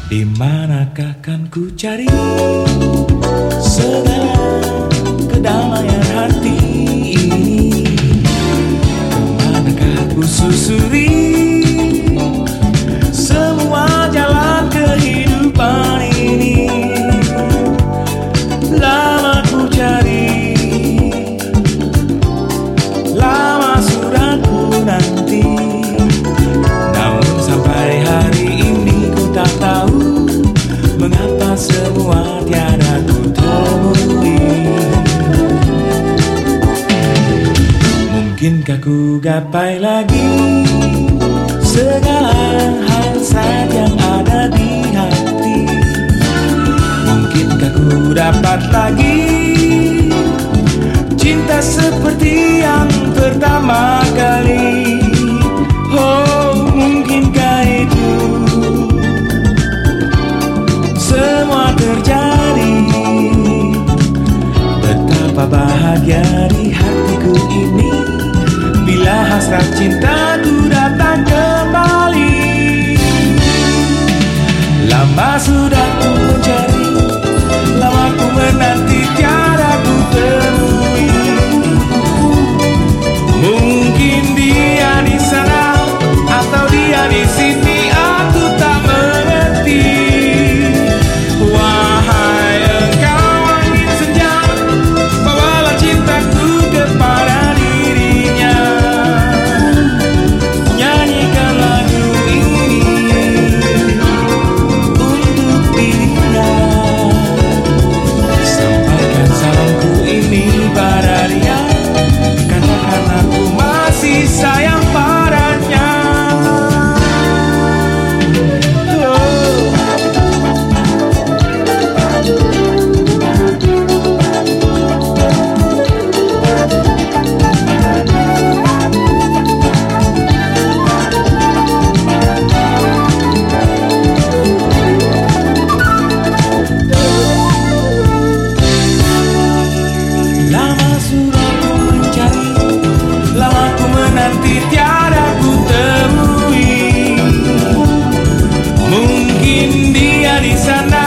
Di manakah kan ku cari segala kedamaian hati ini? Kemanakah ku susuri semua jalan kehidupan ini? Lama ku cari, lama sudah ku nanti, namun sampai hari ini ku tak tahu mengapa semua tiada ku temui. Mungkinkah ku gapai lagi segala hasrat yang ada di hati? Mungkinkah ku dapat lagi cinta seperti yang pertama kali? Oh, mungkinkah itu semua terjadi? Betapa bahagia di hatiku ini bila hasrat cintaku datang kembali. Lama sudah ku mencari, lama ku menanti, tiada ku temui. Mungkin dia di sana atau dia di sini, aku tak mengerti. Wahai engkau angin senja, bawalah cintaku kepada dirinya. Nyanyikan lagu ini untuk dirinya. Sampaikan salamku ini pada dia, katakan aku masih sayang padanya. Lama sudah ku mencari, lama ku menanti, tiada ku temui. Mungkin dia di sana